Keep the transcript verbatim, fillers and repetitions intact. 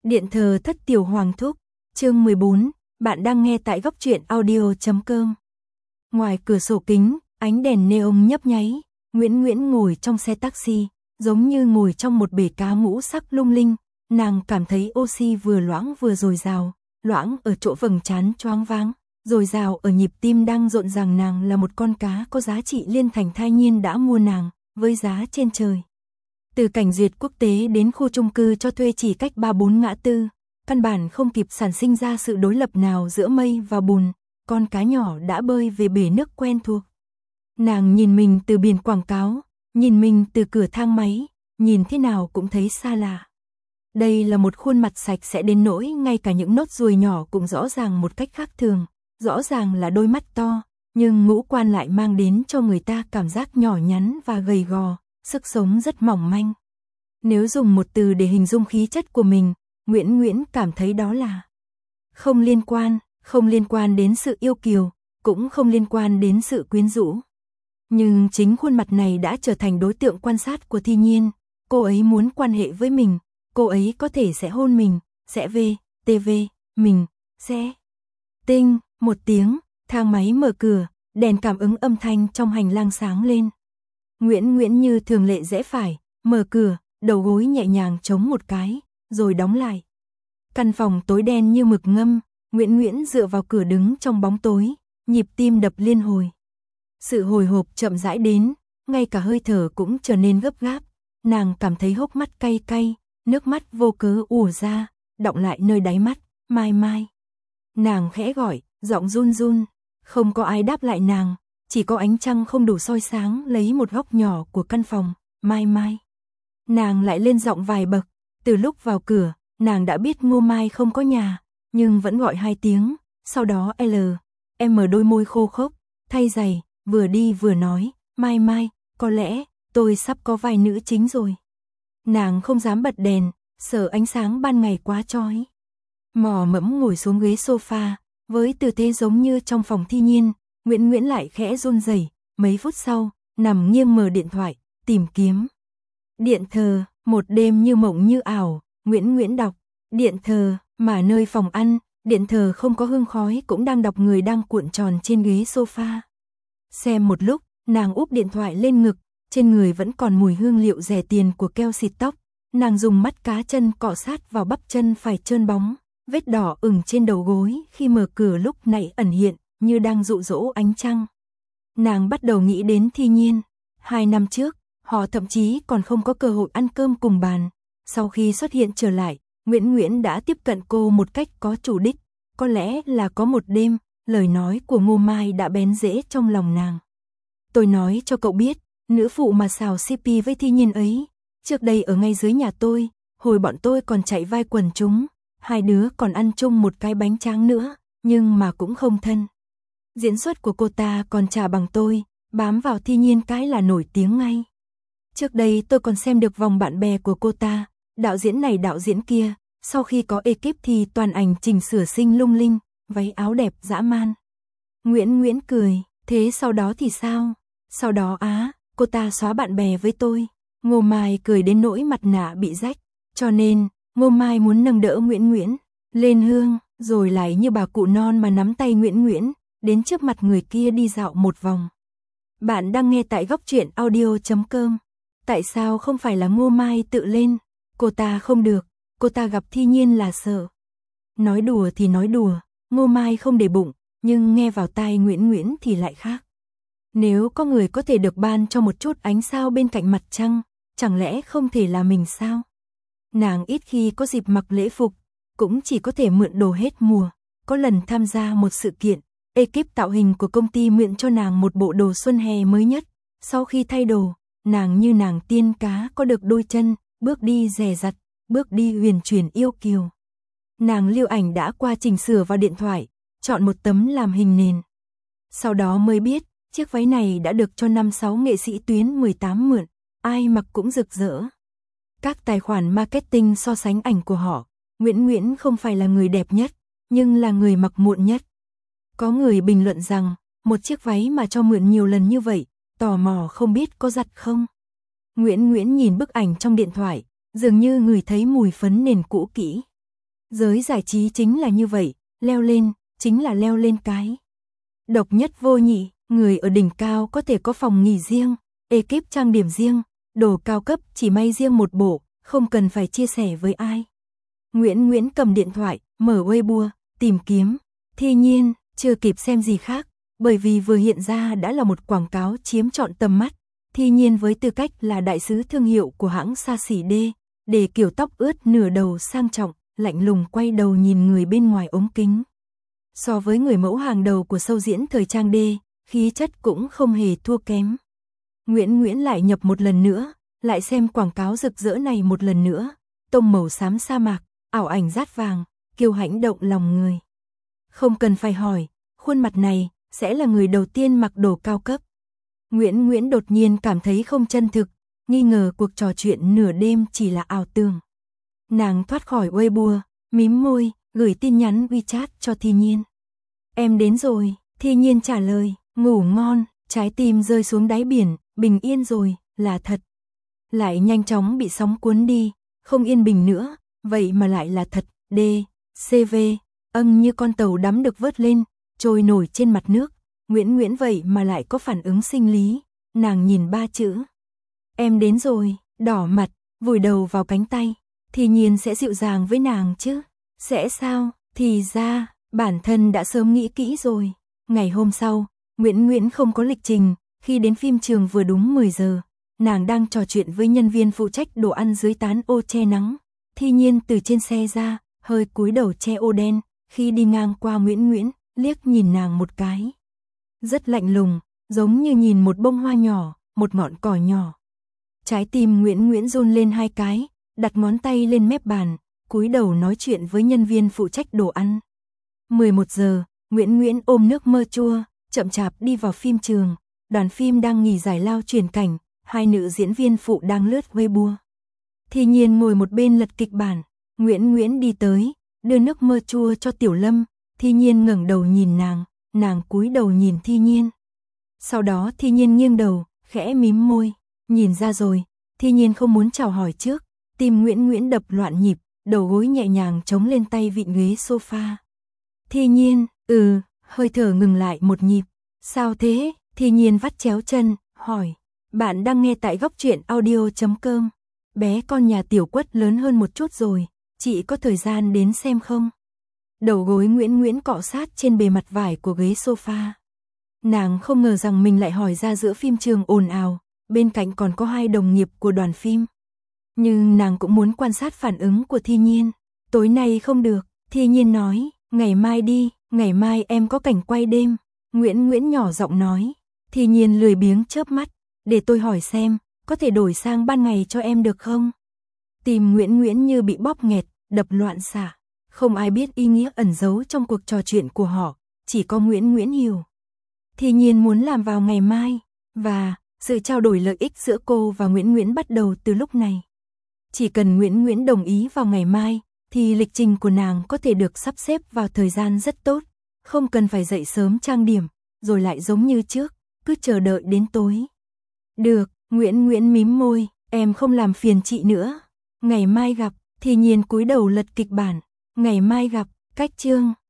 Điện thờ thất tiểu hoàng thúc, chương mười bốn, bạn đang nghe tại góc truyện audio chấm com. Ngoài cửa sổ kính, ánh đèn neon nhấp nháy, Nguyễn Nguyễn ngồi trong xe taxi, giống như ngồi trong một bể cá ngũ sắc lung linh, nàng cảm thấy oxy vừa loãng vừa dồi dào, loãng ở chỗ vầng trán choáng váng, dồi dào ở nhịp tim đang rộn ràng. Nàng là một con cá có giá trị liên thành thai nhiên đã mua nàng, với giá trên trời. Từ cảnh duyệt quốc tế đến khu chung cư cho thuê chỉ cách ba bốn ngã tư, căn bản không kịp sản sinh ra sự đối lập nào giữa mây và bùn, con cá nhỏ đã bơi về bể nước quen thuộc. Nàng nhìn mình từ biển quảng cáo, nhìn mình từ cửa thang máy, nhìn thế nào cũng thấy xa lạ. Đây là một khuôn mặt sạch sẽ đến nỗi ngay cả những nốt ruồi nhỏ cũng rõ ràng một cách khác thường, rõ ràng là đôi mắt to, nhưng ngũ quan lại mang đến cho người ta cảm giác nhỏ nhắn và gầy gò, sức sống rất mỏng manh. Nếu dùng một từ để hình dung khí chất của mình, Nguyễn Nguyễn cảm thấy đó là không liên quan, không liên quan đến sự yêu kiều, cũng không liên quan đến sự quyến rũ. Nhưng chính khuôn mặt này đã trở thành đối tượng quan sát của Thi Nhiên, cô ấy muốn quan hệ với mình, cô ấy có thể sẽ hôn mình, sẽ về, tê vê, mình, sẽ. Tinh, một tiếng, thang máy mở cửa, đèn cảm ứng âm thanh trong hành lang sáng lên. Nguyễn Nguyễn như thường lệ rẽ phải, mở cửa, đầu gối nhẹ nhàng chống một cái, rồi đóng lại. Căn phòng tối đen như mực ngâm, Nguyễn Nguyễn dựa vào cửa đứng trong bóng tối, nhịp tim đập liên hồi. Sự hồi hộp chậm rãi đến, ngay cả hơi thở cũng trở nên gấp gáp, nàng cảm thấy hốc mắt cay cay, nước mắt vô cớ ùa ra, đọng lại nơi đáy mắt, Mai Mai. Nàng khẽ gọi, giọng run run, không có ai đáp lại nàng, chỉ có ánh trăng không đủ soi sáng lấy một góc nhỏ của căn phòng, Mai Mai. Nàng lại lên giọng vài bậc, từ lúc vào cửa, nàng đã biết Ngô Mai không có nhà, nhưng vẫn gọi hai tiếng, sau đó L, em mở đôi môi khô khốc, thay giày, vừa đi vừa nói, Mai Mai, có lẽ, tôi sắp có vai nữ chính rồi. Nàng không dám bật đèn, sợ ánh sáng ban ngày quá chói. Mò mẫm ngồi xuống ghế sofa, với tư thế giống như trong phòng Thi Nhiên, Nguyễn Nguyễn lại khẽ run rẩy, mấy phút sau, nằm nghiêng mở điện thoại, tìm kiếm. Điện thờ, một đêm như mộng như ảo, Nguyễn Nguyễn đọc, điện thờ, mà nơi phòng ăn, điện thờ không có hương khói cũng đang đọc người đang cuộn tròn trên ghế sofa. Xem một lúc, nàng úp điện thoại lên ngực, trên người vẫn còn mùi hương liệu rẻ tiền của keo xịt tóc, nàng dùng mắt cá chân cọ sát vào bắp chân phải trơn bóng, vết đỏ ửng trên đầu gối khi mở cửa lúc nãy ẩn hiện, như đang dụ dỗ ánh trăng. Nàng bắt đầu nghĩ đến Thi Nhiên, hai năm trước, họ thậm chí còn không có cơ hội ăn cơm cùng bàn. Sau khi xuất hiện trở lại, Nguyễn Nguyễn đã tiếp cận cô một cách có chủ đích. Có lẽ là có một đêm, lời nói của Ngô Mai đã bén rễ trong lòng nàng. Tôi nói cho cậu biết, nữ phụ mà xào xê pê với Thi Nhiên ấy, trước đây ở ngay dưới nhà tôi, hồi bọn tôi còn chạy vai quần chúng, hai đứa còn ăn chung một cái bánh tráng nữa, nhưng mà cũng không thân. Diễn xuất của cô ta còn chả bằng tôi, bám vào Thi Nhiên cái là nổi tiếng ngay. Trước đây tôi còn xem được vòng bạn bè của cô ta, đạo diễn này đạo diễn kia, sau khi có ekip thì toàn ảnh chỉnh sửa xinh lung linh, váy áo đẹp dã man. Nguyễn Nguyễn cười, thế sau đó thì sao? Sau đó á, cô ta xóa bạn bè với tôi. Ngô Mai cười đến nỗi mặt nạ bị rách, cho nên, Ngô Mai muốn nâng đỡ Nguyễn Nguyễn, lên hương, rồi lại như bà cụ non mà nắm tay Nguyễn Nguyễn, đến trước mặt người kia đi dạo một vòng. Bạn đang nghe tại góc truyện audio chấm com. Tại sao không phải là Ngô Mai tự lên? Cô ta không được, cô ta gặp Thi Nhiên là sợ. Nói đùa thì nói đùa, Ngô Mai không để bụng, nhưng nghe vào tai Nguyễn Nguyễn thì lại khác. Nếu có người có thể được ban cho một chút ánh sao bên cạnh mặt trăng, chẳng lẽ không thể là mình sao? Nàng ít khi có dịp mặc lễ phục, cũng chỉ có thể mượn đồ hết mùa. Có lần tham gia một sự kiện, ekip tạo hình của công ty mượn cho nàng một bộ đồ xuân hè mới nhất. Sau khi thay đồ, nàng như nàng tiên cá có được đôi chân, bước đi dè dặt, bước đi huyền chuyển yêu kiều. Nàng lưu ảnh đã qua chỉnh sửa vào điện thoại, chọn một tấm làm hình nền. Sau đó mới biết, chiếc váy này đã được cho năm sáu nghệ sĩ tuyến mười tám mượn, ai mặc cũng rực rỡ. Các tài khoản marketing so sánh ảnh của họ, Nguyễn Nguyễn không phải là người đẹp nhất, nhưng là người mặc muộn nhất. Có người bình luận rằng, một chiếc váy mà cho mượn nhiều lần như vậy, tò mò không biết có giặt không. Nguyễn Nguyễn nhìn bức ảnh trong điện thoại, dường như người thấy mùi phấn nền cũ kỹ. Giới giải trí chính là như vậy, leo lên, chính là leo lên cái. Độc nhất vô nhị, người ở đỉnh cao có thể có phòng nghỉ riêng, ekip trang điểm riêng, đồ cao cấp chỉ may riêng một bộ, không cần phải chia sẻ với ai. Nguyễn Nguyễn cầm điện thoại, mở Weibo, tìm kiếm. Thi Nhiên, chưa kịp xem gì khác, bởi vì vừa hiện ra đã là một quảng cáo chiếm trọn tầm mắt. Thi Nhiên với tư cách là đại sứ thương hiệu của hãng xa xỉ D, để kiểu tóc ướt nửa đầu sang trọng, lạnh lùng quay đầu nhìn người bên ngoài ống kính. So với người mẫu hàng đầu của show diễn thời trang D, khí chất cũng không hề thua kém. Nguyễn Nguyễn lại nhập một lần nữa, lại xem quảng cáo rực rỡ này một lần nữa. Tông màu xám sa mạc, ảo ảnh rát vàng, kiêu hãnh động lòng người. Không cần phải hỏi, khuôn mặt này sẽ là người đầu tiên mặc đồ cao cấp. Nguyễn Nguyễn đột nhiên cảm thấy không chân thực, nghi ngờ cuộc trò chuyện nửa đêm chỉ là ảo tưởng. Nàng thoát khỏi Weibo, mím môi, gửi tin nhắn WeChat cho Thi Nhiên. Em đến rồi, Thi Nhiên trả lời, ngủ ngon, trái tim rơi xuống đáy biển, bình yên rồi, là thật. Lại nhanh chóng bị sóng cuốn đi, không yên bình nữa, vậy mà lại là thật, D, C V, âng như con tàu đắm được vớt lên, trôi nổi trên mặt nước. Nguyễn Nguyễn vậy mà lại có phản ứng sinh lý, nàng nhìn ba chữ. Em đến rồi, đỏ mặt, vùi đầu vào cánh tay, Thi Nhiên sẽ dịu dàng với nàng chứ. Sẽ sao, thì ra, bản thân đã sớm nghĩ kỹ rồi. Ngày hôm sau, Nguyễn Nguyễn không có lịch trình, khi đến phim trường vừa đúng mười giờ, nàng đang trò chuyện với nhân viên phụ trách đồ ăn dưới tán ô che nắng. Thi Nhiên từ trên xe ra, hơi cúi đầu che ô đen, khi đi ngang qua Nguyễn Nguyễn, liếc nhìn nàng một cái. Rất lạnh lùng, giống như nhìn một bông hoa nhỏ, một ngọn cỏ nhỏ. Trái tim Nguyễn Nguyễn run lên hai cái, đặt ngón tay lên mép bàn, cúi đầu nói chuyện với nhân viên phụ trách đồ ăn. mười một giờ, Nguyễn Nguyễn ôm nước mơ chua, chậm chạp đi vào phim trường. Đoàn phim đang nghỉ giải lao chuyển cảnh, hai nữ diễn viên phụ đang lướt Weibo. Thi Nhiên ngồi một bên lật kịch bản, Nguyễn Nguyễn đi tới, đưa nước mơ chua cho Tiểu Lâm. Thi Nhiên ngẩng đầu nhìn nàng, nàng cúi đầu nhìn Thi Nhiên. Sau đó Thi Nhiên nghiêng đầu, khẽ mím môi, nhìn ra rồi, Thi Nhiên không muốn chào hỏi trước. Tim Nguyễn Nguyễn đập loạn nhịp, đầu gối nhẹ nhàng chống lên tay vịn ghế sofa. Thi Nhiên, ừ, hơi thở ngừng lại một nhịp. Sao thế? Thi Nhiên vắt chéo chân, hỏi. Bạn đang nghe tại góc truyện audio chấm com. Bé con nhà Tiểu Quất lớn hơn một chút rồi, chị có thời gian đến xem không? Đầu gối Nguyễn Nguyễn cọ sát trên bề mặt vải của ghế sofa. Nàng không ngờ rằng mình lại hỏi ra giữa phim trường ồn ào, bên cạnh còn có hai đồng nghiệp của đoàn phim. Nhưng nàng cũng muốn quan sát phản ứng của Thi Nhiên. Tối nay không được, Thi Nhiên nói, ngày mai đi, ngày mai em có cảnh quay đêm. Nguyễn Nguyễn nhỏ giọng nói. Thi Nhiên lười biếng chớp mắt, để tôi hỏi xem, có thể đổi sang ban ngày cho em được không? Tim Nguyễn Nguyễn như bị bóp nghẹt, đập loạn xạ. Không ai biết ý nghĩa ẩn giấu trong cuộc trò chuyện của họ, chỉ có Nguyễn Nguyễn hiểu. Thi Nhiên muốn làm vào ngày mai, và sự trao đổi lợi ích giữa cô và Nguyễn Nguyễn bắt đầu từ lúc này. Chỉ cần Nguyễn Nguyễn đồng ý vào ngày mai, thì lịch trình của nàng có thể được sắp xếp vào thời gian rất tốt, không cần phải dậy sớm trang điểm, rồi lại giống như trước, cứ chờ đợi đến tối. Được, Nguyễn Nguyễn mím môi, em không làm phiền chị nữa. Ngày mai gặp, Thi Nhiên cúi đầu lật kịch bản. Ngày mai gặp, cách chương.